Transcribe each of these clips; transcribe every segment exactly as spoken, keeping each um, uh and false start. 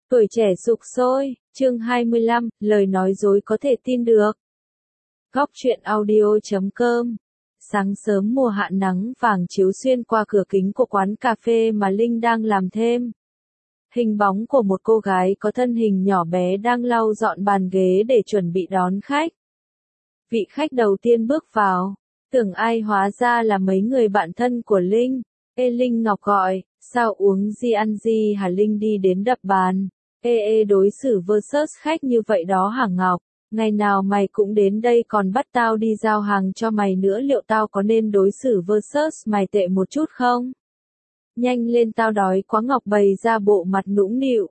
Tuổi trẻ sục sôi, chương hai mươi lăm, lời nói dối có thể tin được. Góc truyện audio chấm com. Sáng sớm mùa hạ nắng vàng chiếu xuyên qua cửa kính của quán cà phê mà Linh đang làm thêm. Hình bóng của một cô gái có thân hình nhỏ bé đang lau dọn bàn ghế để chuẩn bị đón khách. Vị khách đầu tiên bước vào, tưởng ai hóa ra là mấy người bạn thân của Linh. Ê Linh Ngọc gọi, sao uống gì ăn gì hả? Linh đi đến đập bàn. Ê ê đối xử versus khách như vậy đó hả Ngọc? Ngày nào mày cũng đến đây còn bắt tao đi giao hàng cho mày nữa, liệu tao có nên đối xử versus mày tệ một chút không? Nhanh lên tao đói quá. Ngọc bày ra bộ mặt nũng nịu.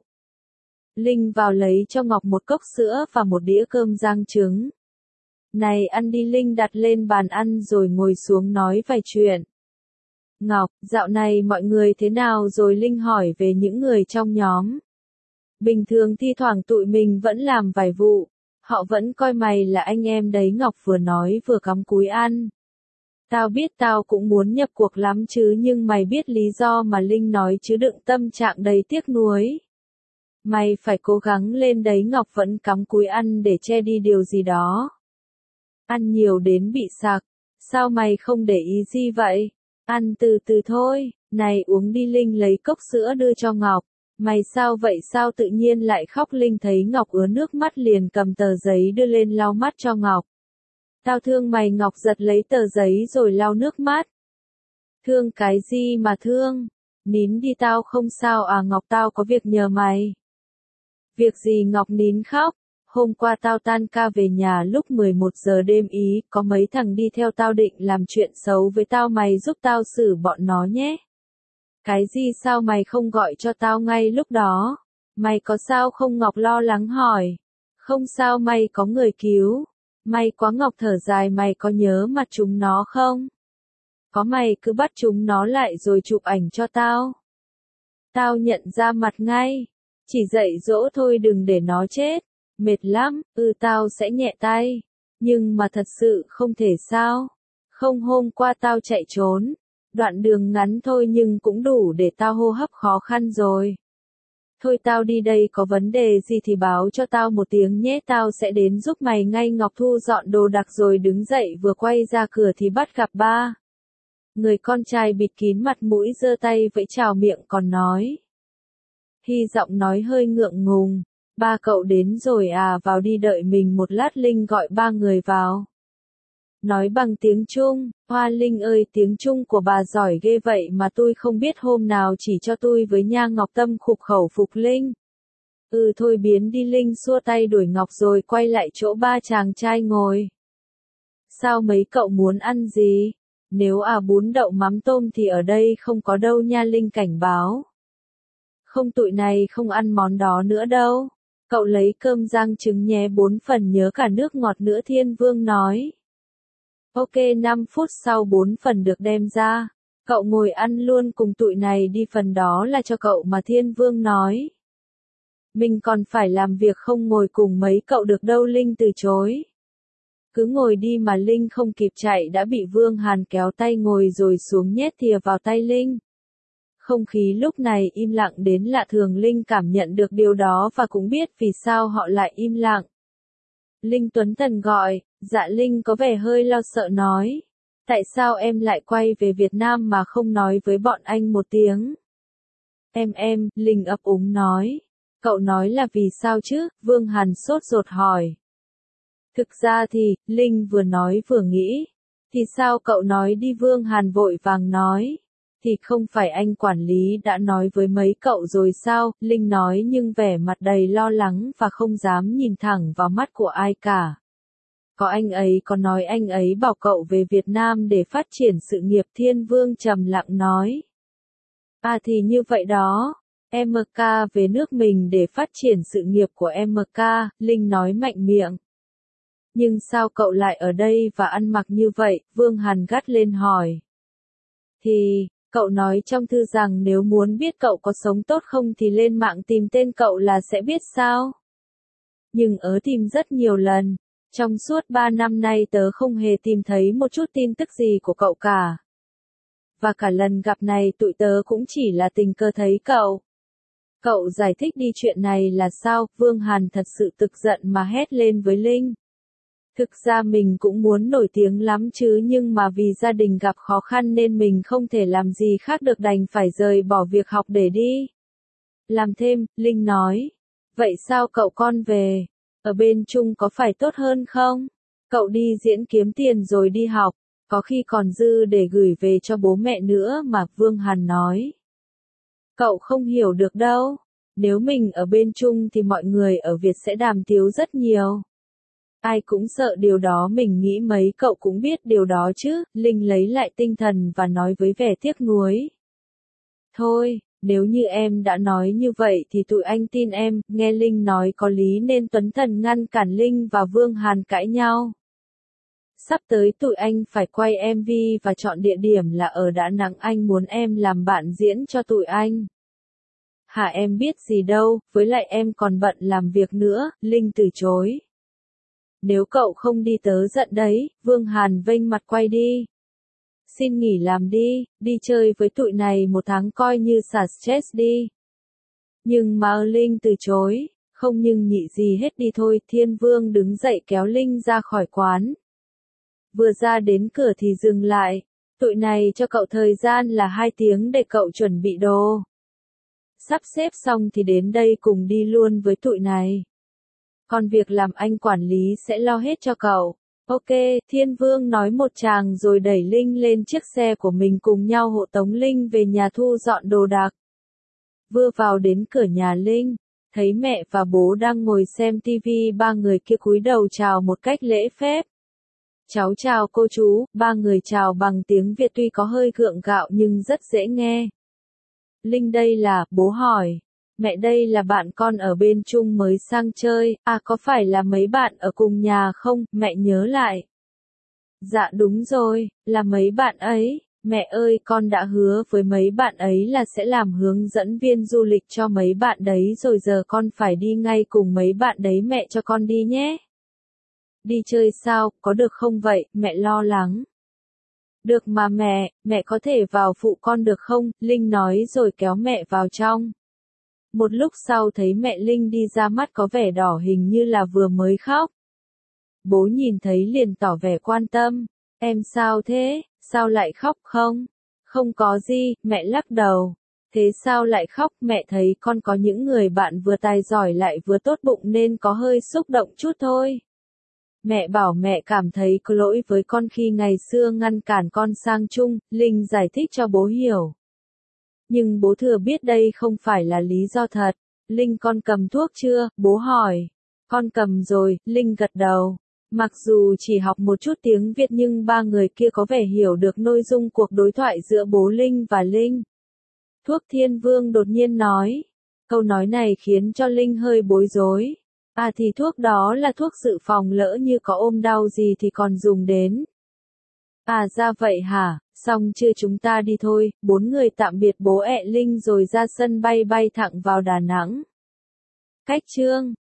Linh vào lấy cho Ngọc một cốc sữa và một đĩa cơm rang trứng. Này ăn đi. Linh đặt lên bàn ăn rồi ngồi xuống nói vài chuyện. Ngọc, dạo này mọi người thế nào rồi? Linh hỏi về những người trong nhóm. Bình thường thi thoảng tụi mình vẫn làm vài vụ. Họ vẫn coi mày là anh em đấy. Ngọc vừa nói vừa cắm cúi ăn. Tao biết tao cũng muốn nhập cuộc lắm chứ, nhưng mày biết lý do mà. Linh nói chứ đựng tâm trạng đầy tiếc nuối. Mày phải cố gắng lên đấy. Ngọc vẫn cắm cúi ăn để che đi điều gì đó. Ăn nhiều đến bị sặc. Sao mày không để ý gì vậy? Ăn từ từ thôi. Này uống đi. Linh lấy cốc sữa đưa cho Ngọc. Mày sao vậy? Sao tự nhiên lại khóc? Linh thấy Ngọc ứa nước mắt liền cầm tờ giấy đưa lên lau mắt cho Ngọc. Tao thương mày. Ngọc giật lấy tờ giấy rồi lau nước mắt. Thương cái gì mà thương? Nín đi. Tao không sao à Ngọc, tao có việc nhờ mày. Việc gì? Ngọc nín khóc. Hôm qua tao tan ca về nhà lúc mười một giờ đêm ý, có mấy thằng đi theo tao định làm chuyện xấu với tao, mày giúp tao xử bọn nó nhé. Cái gì? Sao mày không gọi cho tao ngay lúc đó? Mày có sao không? Ngọc lo lắng hỏi. Không sao. Mày có người cứu. May quá. Ngọc thở dài. Mày có nhớ mặt chúng nó không? Có. Mày cứ bắt chúng nó lại rồi chụp ảnh cho tao. Tao nhận ra mặt ngay. Chỉ dạy dỗ thôi, đừng để nó chết. Mệt lắm. Ừ tao sẽ nhẹ tay. Nhưng mà thật sự không thể sao? Không, hôm qua tao chạy trốn. Đoạn đường ngắn thôi nhưng cũng đủ để tao hô hấp khó khăn rồi. Thôi tao đi đây, có vấn đề gì thì báo cho tao một tiếng nhé, tao sẽ đến giúp mày ngay. Ngọc thu dọn đồ đạc rồi đứng dậy, vừa quay ra cửa thì bắt gặp ba. Người con trai bịt kín mặt mũi, giơ tay vẫy chào, miệng còn nói. Hy giọng nói hơi ngượng ngùng. Ba cậu đến rồi à? Vào đi, đợi mình một lát. Linh gọi ba người vào. Nói bằng tiếng Trung. Hoa Linh ơi, tiếng Trung của bà giỏi ghê vậy mà tôi không biết, hôm nào chỉ cho tôi với nha. Ngọc tâm khục khẩu phục Linh. Ừ thôi biến đi. Linh xua tay đuổi Ngọc rồi quay lại chỗ ba chàng trai ngồi. Sao mấy cậu muốn ăn gì? Nếu à bún đậu mắm tôm thì ở đây không có đâu nha. Linh cảnh báo. Không, tụi này không ăn món đó nữa đâu. Cậu lấy cơm rang trứng nhé, bốn phần, nhớ cả nước ngọt nữa. Thiên Vương nói. Ok. năm phút sau bốn phần được đem ra. Cậu ngồi ăn luôn cùng tụi này đi, phần đó là cho cậu mà. Thiên Vương nói. Mình còn phải làm việc, không ngồi cùng mấy cậu được đâu. Linh từ chối. Cứ ngồi đi mà. Linh không kịp chạy đã bị Vương Hàn kéo tay ngồi rồi xuống nhét thìa vào tay Linh. Không khí lúc này im lặng đến lạ thường. Linh cảm nhận được điều đó và cũng biết vì sao họ lại im lặng. Linh Tuấn Thần gọi. Dạ. Linh có vẻ hơi lo sợ nói. Tại sao em lại quay về Việt Nam mà không nói với bọn anh một tiếng? Em em, Linh ấp úng nói. Cậu nói là vì sao chứ? Vương Hàn sốt ruột hỏi. Thực ra thì, Linh vừa nói vừa nghĩ. Thì sao cậu nói đi? Vương Hàn vội vàng nói. Thì không phải anh quản lý đã nói với mấy cậu rồi sao? Linh nói nhưng vẻ mặt đầy lo lắng và không dám nhìn thẳng vào mắt của ai cả. Có, anh ấy có nói anh ấy bảo cậu về Việt Nam để phát triển sự nghiệp. Thiên Vương trầm lặng nói. À thì như vậy đó. em ca về nước mình để phát triển sự nghiệp của em ca, Linh nói mạnh miệng. Nhưng sao cậu lại ở đây và ăn mặc như vậy? Vương Hàn gắt lên hỏi. Thì, cậu nói trong thư rằng nếu muốn biết cậu có sống tốt không thì lên mạng tìm tên cậu là sẽ biết sao? Nhưng ớ tìm rất nhiều lần. Trong suốt ba năm nay tớ không hề tìm thấy một chút tin tức gì của cậu cả. Và cả lần gặp này tụi tớ cũng chỉ là tình cờ thấy cậu. Cậu giải thích đi chuyện này là sao? Vương Hàn thật sự tức giận mà hét lên với Linh. Thực ra mình cũng muốn nổi tiếng lắm chứ nhưng mà vì gia đình gặp khó khăn nên mình không thể làm gì khác được đành phải rời bỏ việc học để đi làm thêm, Linh nói. Vậy sao cậu con về? Ở bên Trung có phải tốt hơn không? Cậu đi diễn kiếm tiền rồi đi học, có khi còn dư để gửi về cho bố mẹ nữa mà, Vương Hàn nói. Cậu không hiểu được đâu. Nếu mình ở bên Trung thì mọi người ở Việt sẽ đàm tiếu rất nhiều. Ai cũng sợ điều đó, mình nghĩ mấy cậu cũng biết điều đó chứ, Linh lấy lại tinh thần và nói với vẻ tiếc nuối. Thôi, nếu như em đã nói như vậy thì tụi anh tin em, nghe Linh nói có lý nên Tuấn Thần ngăn cản Linh và Vương Hàn cãi nhau. Sắp tới tụi anh phải quay em vê và chọn địa điểm là ở Đà Nẵng, anh muốn em làm bạn diễn cho tụi anh. Hả, em biết gì đâu, với lại em còn bận làm việc nữa, Linh từ chối. Nếu cậu không đi tớ giận đấy, Vương Hàn vênh mặt quay đi. Xin nghỉ làm đi, đi chơi với tụi này một tháng coi như xả stress đi. Nhưng mà Linh từ chối, không nhưng nhị gì hết, đi thôi. Thiên Vương đứng dậy kéo Linh ra khỏi quán. Vừa ra đến cửa thì dừng lại, tụi này cho cậu thời gian là hai tiếng để cậu chuẩn bị đồ. Sắp xếp xong thì đến đây cùng đi luôn với tụi này. Còn việc làm anh quản lý sẽ lo hết cho cậu. Ok, Thiên Vương nói một tràng rồi đẩy Linh lên chiếc xe của mình cùng nhau hộ tống Linh về nhà thu dọn đồ đạc. Vừa vào đến cửa nhà Linh, thấy mẹ và bố đang ngồi xem tivi, ba người kia cúi đầu chào một cách lễ phép. Cháu chào cô chú, ba người chào bằng tiếng Việt tuy có hơi gượng gạo nhưng rất dễ nghe. Linh đây là, bố hỏi. Mẹ đây là bạn con ở bên Trung mới sang chơi, à có phải là mấy bạn ở cùng nhà không, mẹ nhớ lại. Dạ đúng rồi, là mấy bạn ấy, mẹ ơi con đã hứa với mấy bạn ấy là sẽ làm hướng dẫn viên du lịch cho mấy bạn đấy rồi, giờ con phải đi ngay cùng mấy bạn đấy, mẹ cho con đi nhé. Đi chơi sao, có được không vậy, mẹ lo lắng. Được mà mẹ, mẹ có thể vào phụ con được không, Linh nói rồi kéo mẹ vào trong. Một lúc sau thấy mẹ Linh đi ra, mắt có vẻ đỏ, hình như là vừa mới khóc. Bố nhìn thấy liền tỏ vẻ quan tâm. Em sao thế, sao lại khóc không? Không có gì, mẹ lắc đầu. Thế sao lại khóc, mẹ thấy con có những người bạn vừa tài giỏi lại vừa tốt bụng nên có hơi xúc động chút thôi. Mẹ bảo mẹ cảm thấy có lỗi với con khi ngày xưa ngăn cản con sang Trung, Linh giải thích cho bố hiểu. Nhưng bố thừa biết đây không phải là lý do thật. Linh, con cầm thuốc chưa, bố hỏi. Con cầm rồi, Linh gật đầu. Mặc dù chỉ học một chút tiếng Việt nhưng ba người kia có vẻ hiểu được nội dung cuộc đối thoại giữa bố Linh và Linh. Thuốc, Thiên Vương đột nhiên nói. Câu nói này khiến cho Linh hơi bối rối. À thì thuốc đó là thuốc dự phòng lỡ như có ôm đau gì thì còn dùng đến. À ra vậy hả, xong chưa, chúng ta đi thôi. Bốn người tạm biệt bố ẹ Linh rồi ra sân bay bay thẳng vào Đà Nẵng. Cách chương